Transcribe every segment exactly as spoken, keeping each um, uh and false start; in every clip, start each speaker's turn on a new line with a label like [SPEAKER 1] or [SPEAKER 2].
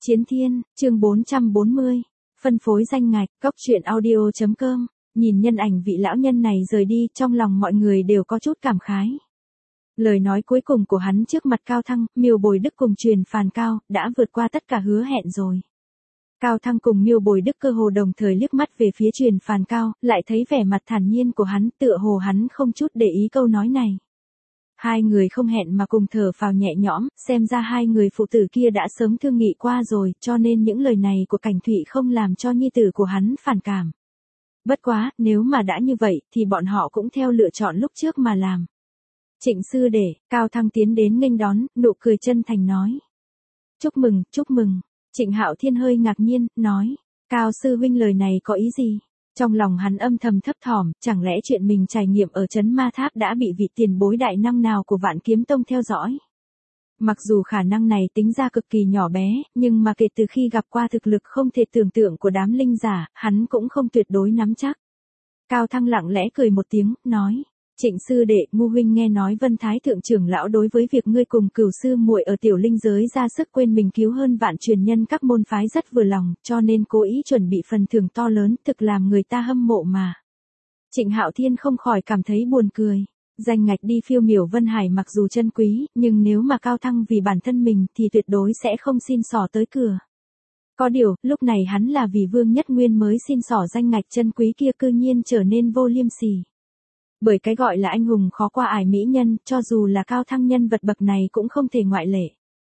[SPEAKER 1] Chiến Thiên, chương bốn trăm bốn mươi. Phân phối danh ngạch, Cốc Truyện Audio chấm com. Nhìn nhân ảnh vị lão nhân này rời đi, trong lòng mọi người đều có chút cảm khái. Lời nói cuối cùng của hắn trước mặt Cao Thăng, Miêu Bồi Đức cùng Truyền Phàn Cao, đã vượt qua tất cả hứa hẹn rồi. Cao Thăng cùng Miêu Bồi Đức cơ hồ đồng thời liếc mắt về phía Truyền Phàn Cao, lại thấy vẻ mặt thản nhiên của hắn, tựa hồ hắn không chút để ý câu nói này. Hai người không hẹn mà cùng thở phào nhẹ nhõm, xem ra hai người phụ tử kia đã sớm thương nghị qua rồi, cho nên những lời này của Cảnh Thụy không làm cho nhi tử của hắn phản cảm. Bất quá, nếu mà đã như vậy, thì bọn họ cũng theo lựa chọn lúc trước mà làm. Trịnh sư đệ, Cao Thăng tiến đến nghênh đón, nụ cười chân thành nói. Chúc mừng, chúc mừng. Trịnh Hạo Thiên hơi ngạc nhiên, nói. Cao sư huynh lời này có ý gì? Trong lòng hắn âm thầm thấp thỏm, chẳng lẽ chuyện mình trải nghiệm ở trấn Ma Tháp đã bị vị tiền bối đại năng nào của Vạn Kiếm Tông theo dõi? Mặc dù khả năng này tính ra cực kỳ nhỏ bé, nhưng mà kể từ khi gặp qua thực lực không thể tưởng tượng của đám linh giả, hắn cũng không tuyệt đối nắm chắc. Cao Thăng lặng lẽ cười một tiếng, nói. Trịnh sư đệ, ngu huynh nghe nói Vân Thái thượng trưởng lão đối với việc ngươi cùng Cửu sư muội ở tiểu linh giới ra sức quên mình cứu hơn vạn truyền nhân các môn phái rất vừa lòng, cho nên cố ý chuẩn bị phần thưởng to lớn, thực làm người ta hâm mộ mà. Trịnh Hạo Thiên không khỏi cảm thấy buồn cười. Danh ngạch đi phiêu miểu Vân Hải mặc dù chân quý, nhưng nếu mà Cao Thăng vì bản thân mình thì tuyệt đối sẽ không xin xỏ tới cửa. Có điều, lúc này hắn là vì Vương Nhất Nguyên mới xin xỏ danh ngạch chân quý kia cư nhiên trở nên vô liêm sỉ. Bởi cái gọi là anh hùng khó qua ải mỹ nhân, cho dù là Cao Thăng nhân vật bậc này cũng không thể ngoại lệ.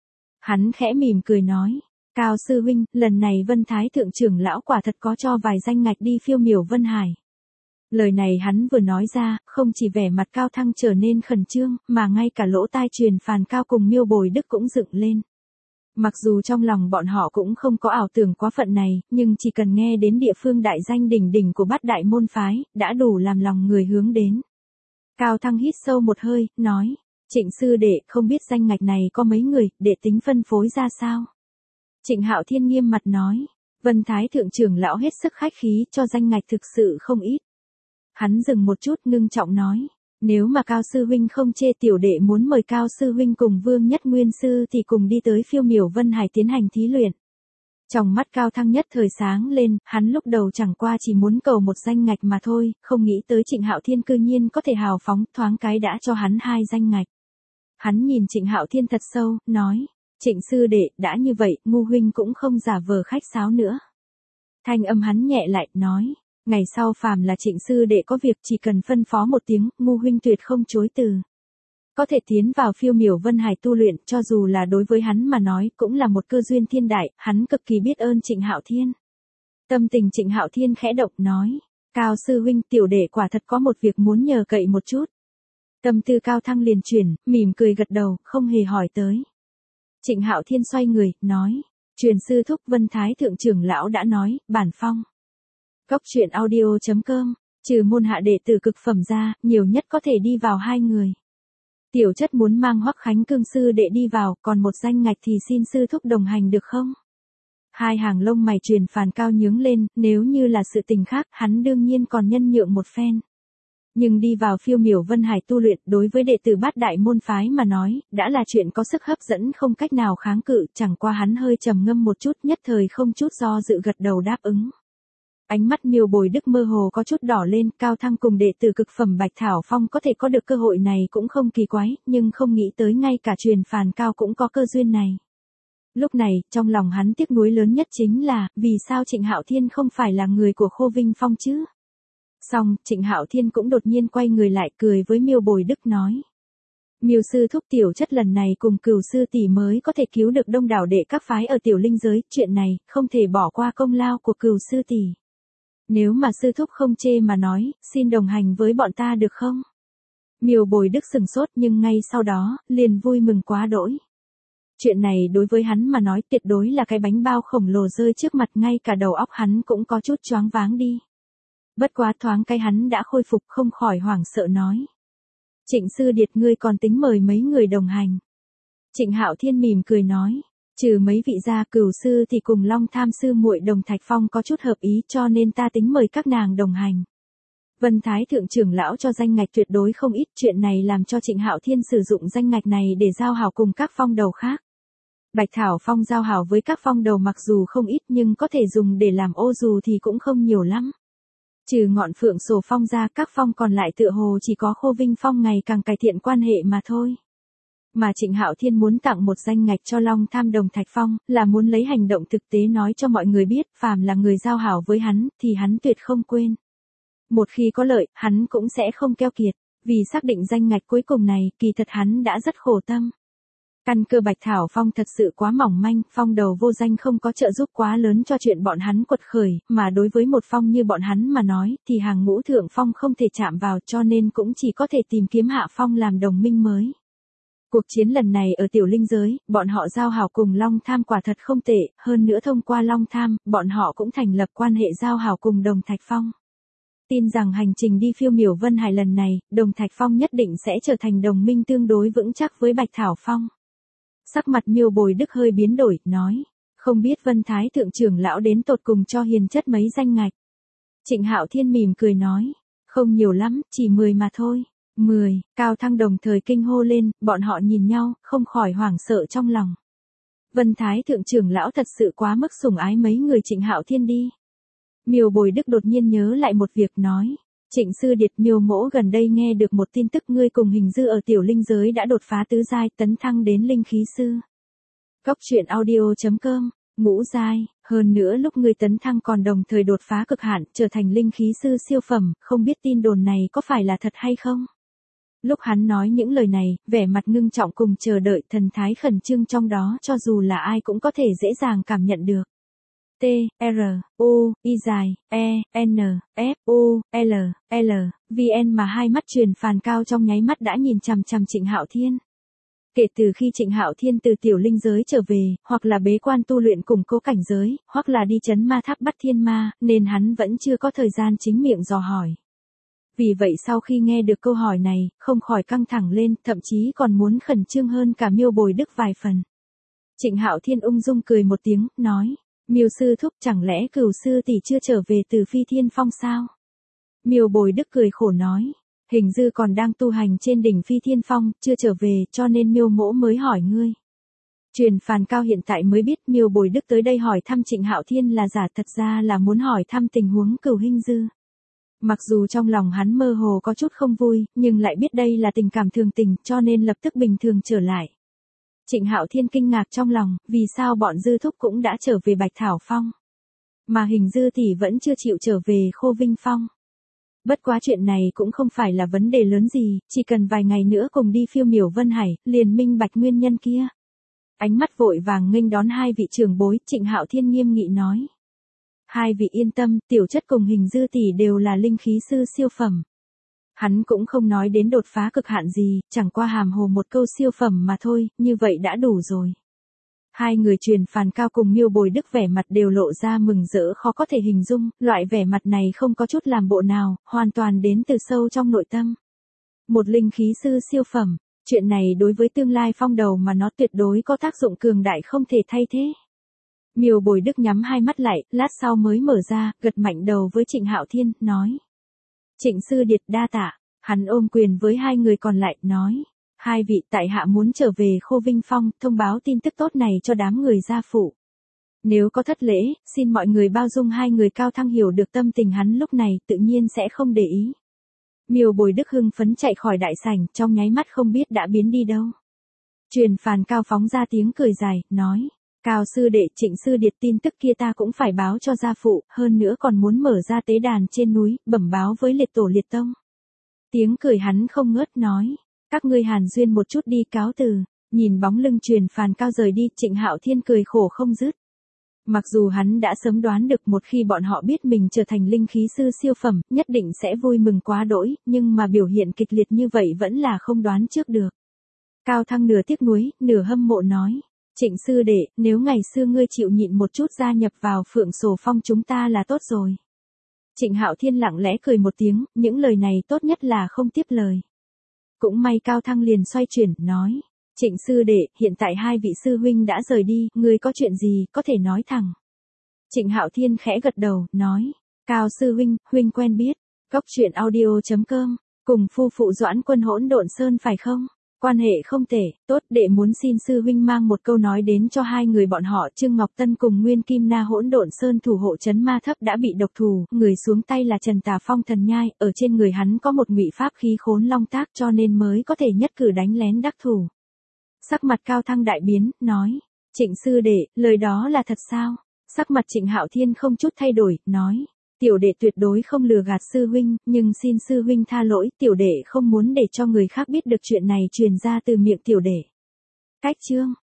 [SPEAKER 1] Hắn khẽ mỉm cười nói, Cao sư huynh, lần này Vân Thái thượng trưởng lão quả thật có cho vài danh ngạch đi phiêu miểu Vân Hải. Lời này hắn vừa nói ra, không chỉ vẻ mặt Cao Thăng trở nên khẩn trương, mà ngay cả lỗ tai Truyền Phàn Cao cùng Miêu Bồi Đức cũng dựng lên. Mặc dù trong lòng bọn họ cũng không có ảo tưởng quá phận này, nhưng chỉ cần nghe đến địa phương đại danh đỉnh đỉnh của bát đại môn phái, đã đủ làm lòng người hướng đến. Cao Thăng hít sâu một hơi, nói, Trịnh sư đệ, không biết danh ngạch này có mấy người, để tính phân phối ra sao? Trịnh Hạo Thiên nghiêm mặt nói, Vân Thái thượng trưởng lão hết sức khách khí, cho danh ngạch thực sự không ít. Hắn dừng một chút ngưng trọng nói, nếu mà Cao sư huynh không chê tiểu đệ muốn mời Cao sư huynh cùng Vương Nhất Nguyên sư thì cùng đi tới phiêu miểu Vân Hải tiến hành thí luyện. Trong mắt Cao Thăng nhất thời sáng lên, hắn lúc đầu chẳng qua chỉ muốn cầu một danh ngạch mà thôi, không nghĩ tới Trịnh Hạo Thiên cư nhiên có thể hào phóng, thoáng cái đã cho hắn hai danh ngạch. Hắn nhìn Trịnh Hạo Thiên thật sâu, nói, Trịnh sư đệ, đã như vậy, ngu huynh cũng không giả vờ khách sáo nữa. Thanh âm hắn nhẹ lại, nói, ngày sau phàm là Trịnh sư đệ có việc chỉ cần phân phó một tiếng, ngu huynh tuyệt không chối từ. Có thể tiến vào phiêu miểu Vân Hải tu luyện, cho dù là đối với hắn mà nói, cũng là một cơ duyên thiên đại, hắn cực kỳ biết ơn Trịnh Hạo Thiên. Tâm tình Trịnh Hạo Thiên khẽ động, nói, Cao sư huynh, tiểu đệ quả thật có một việc muốn nhờ cậy một chút. Tâm tư Cao Thăng liền chuyển, mỉm cười gật đầu, không hề hỏi tới. Trịnh Hạo Thiên xoay người, nói, Truyền sư thúc Vân Thái thượng trưởng lão đã nói, bản phong. Cốc Truyện Audio chấm com, trừ môn hạ đệ tử cực phẩm ra, nhiều nhất có thể đi vào hai người. Tiểu chất muốn mang Hoắc Khánh Cương sư đệ đi vào, còn một danh ngạch thì xin sư thúc đồng hành được không? Hai hàng lông mày Truyền Phàn Cao nhướng lên, nếu như là sự tình khác, hắn đương nhiên còn nhân nhượng một phen. Nhưng đi vào phiêu miểu Vân Hải tu luyện, đối với đệ tử bát đại môn phái mà nói, đã là chuyện có sức hấp dẫn không cách nào kháng cự, chẳng qua hắn hơi trầm ngâm một chút, nhất thời không chút do dự gật đầu đáp ứng. Ánh mắt Miêu Bồi Đức mơ hồ có chút đỏ lên, Cao Thăng cùng đệ tử cực phẩm Bạch Thảo Phong có thể có được cơ hội này cũng không kỳ quái, nhưng không nghĩ tới ngay cả Truyền Phàn Cao cũng có cơ duyên này. Lúc này, trong lòng hắn tiếc nuối lớn nhất chính là, vì sao Trịnh Hạo Thiên không phải là người của Khô Vinh Phong chứ? Xong, Trịnh Hạo Thiên cũng đột nhiên quay người lại cười với Miêu Bồi Đức nói. Miêu sư thúc, tiểu chất lần này cùng Cửu sư tỷ mới có thể cứu được đông đảo đệ các phái ở tiểu linh giới, chuyện này, không thể bỏ qua công lao của Cửu sư tỷ. Nếu mà sư thúc không chê mà nói, xin đồng hành với bọn ta được không? Miêu Bồi Đức sừng sốt nhưng ngay sau đó, liền vui mừng quá đỗi. Chuyện này đối với hắn mà nói tuyệt đối là cái bánh bao khổng lồ rơi trước mặt, ngay cả đầu óc hắn cũng có chút choáng váng đi. Bất quá thoáng cái hắn đã khôi phục, không khỏi hoảng sợ nói. Trịnh sư điệt, ngươi còn tính mời mấy người đồng hành. Trịnh Hạo Thiên mỉm cười nói. Trừ mấy vị gia, Cửu sư thì cùng Long Tham sư muội Đồng Thạch Phong có chút hợp ý, cho nên ta tính mời các nàng đồng hành. Vân Thái thượng trưởng lão cho danh ngạch tuyệt đối không ít, chuyện này làm cho Trịnh Hạo Thiên sử dụng danh ngạch này để giao hảo cùng các phong đầu khác. Bạch Thảo Phong giao hảo với các phong đầu mặc dù không ít nhưng có thể dùng để làm ô dù thì cũng không nhiều lắm. Trừ ngọn Phượng Sổ Phong ra, các phong còn lại tựa hồ chỉ có Khô Vinh Phong ngày càng cải thiện quan hệ mà thôi. Mà Trịnh Hạo Thiên muốn tặng một danh ngạch cho Long Tham Đồng Thạch Phong, là muốn lấy hành động thực tế nói cho mọi người biết, phàm là người giao hảo với hắn, thì hắn tuyệt không quên. Một khi có lợi, hắn cũng sẽ không keo kiệt. Vì xác định danh ngạch cuối cùng này, kỳ thật hắn đã rất khổ tâm. Căn cơ Bạch Thảo Phong thật sự quá mỏng manh, phong đầu vô danh không có trợ giúp quá lớn cho chuyện bọn hắn quật khởi, mà đối với một phong như bọn hắn mà nói, thì hàng ngũ thượng phong không thể chạm vào, cho nên cũng chỉ có thể tìm kiếm hạ phong làm đồng minh mới. Cuộc chiến lần này ở tiểu linh giới, bọn họ giao hảo cùng Long Tham quả thật không tệ, hơn nữa thông qua Long Tham, bọn họ cũng thành lập quan hệ giao hảo cùng Đồng Thạch Phong. Tin rằng hành trình đi phiêu miểu Vân Hải lần này, Đồng Thạch Phong nhất định sẽ trở thành đồng minh tương đối vững chắc với Bạch Thảo Phong. Sắc mặt Miêu Bồi Đức hơi biến đổi, nói, không biết Vân Thái Thượng trưởng lão đến tột cùng cho hiền chất mấy danh ngạch. Trịnh Hạo Thiên mỉm cười nói, không nhiều lắm, chỉ mười mà thôi. Mười, Cao Thăng đồng thời kinh hô lên, bọn họ nhìn nhau, không khỏi hoảng sợ trong lòng. Vân Thái Thượng trưởng lão thật sự quá mức sủng ái mấy người Trịnh Hạo Thiên đi. Miêu Bồi Đức đột nhiên nhớ lại một việc nói, Trịnh sư điệt, Miêu mỗ gần đây nghe được một tin tức, ngươi cùng Hình Dư ở tiểu linh giới đã đột phá tứ giai, tấn thăng đến linh khí sư. Góc truyện audio chấm com, ngũ giai, hơn nữa lúc ngươi tấn thăng còn đồng thời đột phá cực hạn, trở thành linh khí sư siêu phẩm, không biết tin đồn này có phải là thật hay không? Lúc hắn nói những lời này, vẻ mặt ngưng trọng cùng chờ đợi, thần thái khẩn trương trong đó cho dù là ai cũng có thể dễ dàng cảm nhận được. T, R, U, I dài, E, N, F, U, L, L, V N mà hai mắt Truyền Phàn Cao trong nháy mắt đã nhìn chằm chằm Trịnh Hạo Thiên. Kể từ khi Trịnh Hạo Thiên từ tiểu linh giới trở về, hoặc là bế quan tu luyện củng cố cảnh giới, hoặc là đi trấn ma tháp bắt thiên ma, nên hắn vẫn chưa có thời gian chính miệng dò hỏi. Vì vậy sau khi nghe được câu hỏi này, không khỏi căng thẳng lên, thậm chí còn muốn khẩn trương hơn cả Miêu Bồi Đức vài phần. Trịnh Hạo Thiên ung dung cười một tiếng, nói, Miêu sư thúc, chẳng lẽ Cửu sư tỷ chưa trở về từ Phi Thiên Phong sao? Miêu Bồi Đức cười khổ nói, Hình Dư còn đang tu hành trên đỉnh Phi Thiên Phong, chưa trở về, cho nên Miêu mỗ mới hỏi ngươi. Truyền Phàn Cao hiện tại mới biết Miêu Bồi Đức tới đây hỏi thăm Trịnh Hạo Thiên là giả, thật ra là muốn hỏi thăm tình huống Cửu Hình Dư. Mặc dù trong lòng hắn mơ hồ có chút không vui, nhưng lại biết đây là tình cảm thường tình, cho nên lập tức bình thường trở lại. Trịnh Hạo Thiên kinh ngạc trong lòng, vì sao bọn Dư thúc cũng đã trở về Bạch Thảo Phong, mà Hình Dư tỷ vẫn chưa chịu trở về Khô Vinh Phong. Bất quá chuyện này cũng không phải là vấn đề lớn gì, chỉ cần vài ngày nữa cùng đi phiêu miểu Vân Hải, liền minh bạch nguyên nhân kia. Ánh mắt vội vàng nghênh đón hai vị trưởng bối, Trịnh Hạo Thiên nghiêm nghị nói. Hai vị yên tâm, tiểu chất cùng Hình Dư tỷ đều là linh khí sư siêu phẩm. Hắn cũng không nói đến đột phá cực hạn gì, chẳng qua hàm hồ một câu siêu phẩm mà thôi, như vậy đã đủ rồi. Hai người Truyền Phàn Cao cùng Miêu Bồi Đức vẻ mặt đều lộ ra mừng rỡ khó có thể hình dung, loại vẻ mặt này không có chút làm bộ nào, hoàn toàn đến từ sâu trong nội tâm. Một linh khí sư siêu phẩm, chuyện này đối với tương lai phong đầu mà nó tuyệt đối có tác dụng cường đại không thể thay thế. Miêu Bồi Đức nhắm hai mắt lại, lát sau mới mở ra, gật mạnh đầu với Trịnh Hạo Thiên, nói. Trịnh sư điệt đa tạ, hắn ôm quyền với hai người còn lại, nói. Hai vị, tại hạ muốn trở về Khô Vinh Phong, thông báo tin tức tốt này cho đám người gia phụ. Nếu có thất lễ, xin mọi người bao dung. Hai người Cao Thăng hiểu được tâm tình hắn lúc này, tự nhiên sẽ không để ý. Miêu Bồi Đức hưng phấn chạy khỏi đại sảnh, trong nháy mắt không biết đã biến đi đâu. Truyền Phàn Cao phóng ra tiếng cười dài, nói. Cao sư đệ, Trịnh sư điệt, tin tức kia ta cũng phải báo cho gia phụ, hơn nữa còn muốn mở ra tế đàn trên núi, bẩm báo với liệt tổ liệt tông. Tiếng cười hắn không ngớt nói, các ngươi hàn duyên một chút đi, cáo từ. Nhìn bóng lưng Truyền Phàn Cao rời đi, Trịnh Hạo Thiên cười khổ không dứt. Mặc dù hắn đã sớm đoán được một khi bọn họ biết mình trở thành linh khí sư siêu phẩm, nhất định sẽ vui mừng quá đỗi, nhưng mà biểu hiện kịch liệt như vậy vẫn là không đoán trước được. Cao Thăng nửa tiếc nuối, nửa hâm mộ nói. Trịnh sư đệ, nếu ngày xưa ngươi chịu nhịn một chút gia nhập vào Phượng Sổ Phong chúng ta là tốt rồi. Trịnh Hạo Thiên lặng lẽ cười một tiếng, những lời này tốt nhất là không tiếp lời. Cũng may Cao Thăng liền xoay chuyển, nói. Trịnh sư đệ, hiện tại hai vị sư huynh đã rời đi, ngươi có chuyện gì, có thể nói thẳng. Trịnh Hạo Thiên khẽ gật đầu, nói. Cao sư huynh, huynh quen biết. Góc truyện audio chấm com, cùng phu phụ Doãn Quân Hỗn Độn Sơn phải không? Quan hệ không tệ, tốt, đệ muốn xin sư huynh mang một câu nói đến cho hai người bọn họ. Trương Ngọc Tân cùng Nguyên Kim Na Hỗn Độn Sơn thủ hộ trấn ma thấp đã bị độc thủ, người xuống tay là Trần Tà Phong thần nhai, ở trên người hắn có một ngụy pháp khí khốn long tác cho nên mới có thể nhất cử đánh lén đắc thủ. Sắc mặt Cao Thăng đại biến, nói, Trịnh sư đệ, lời đó là thật sao? Sắc mặt Trịnh Hạo Thiên không chút thay đổi, nói, tiểu đệ tuyệt đối không lừa gạt sư huynh, nhưng xin sư huynh tha lỗi, tiểu đệ không muốn để cho người khác biết được chuyện này truyền ra từ miệng tiểu đệ. Cách chương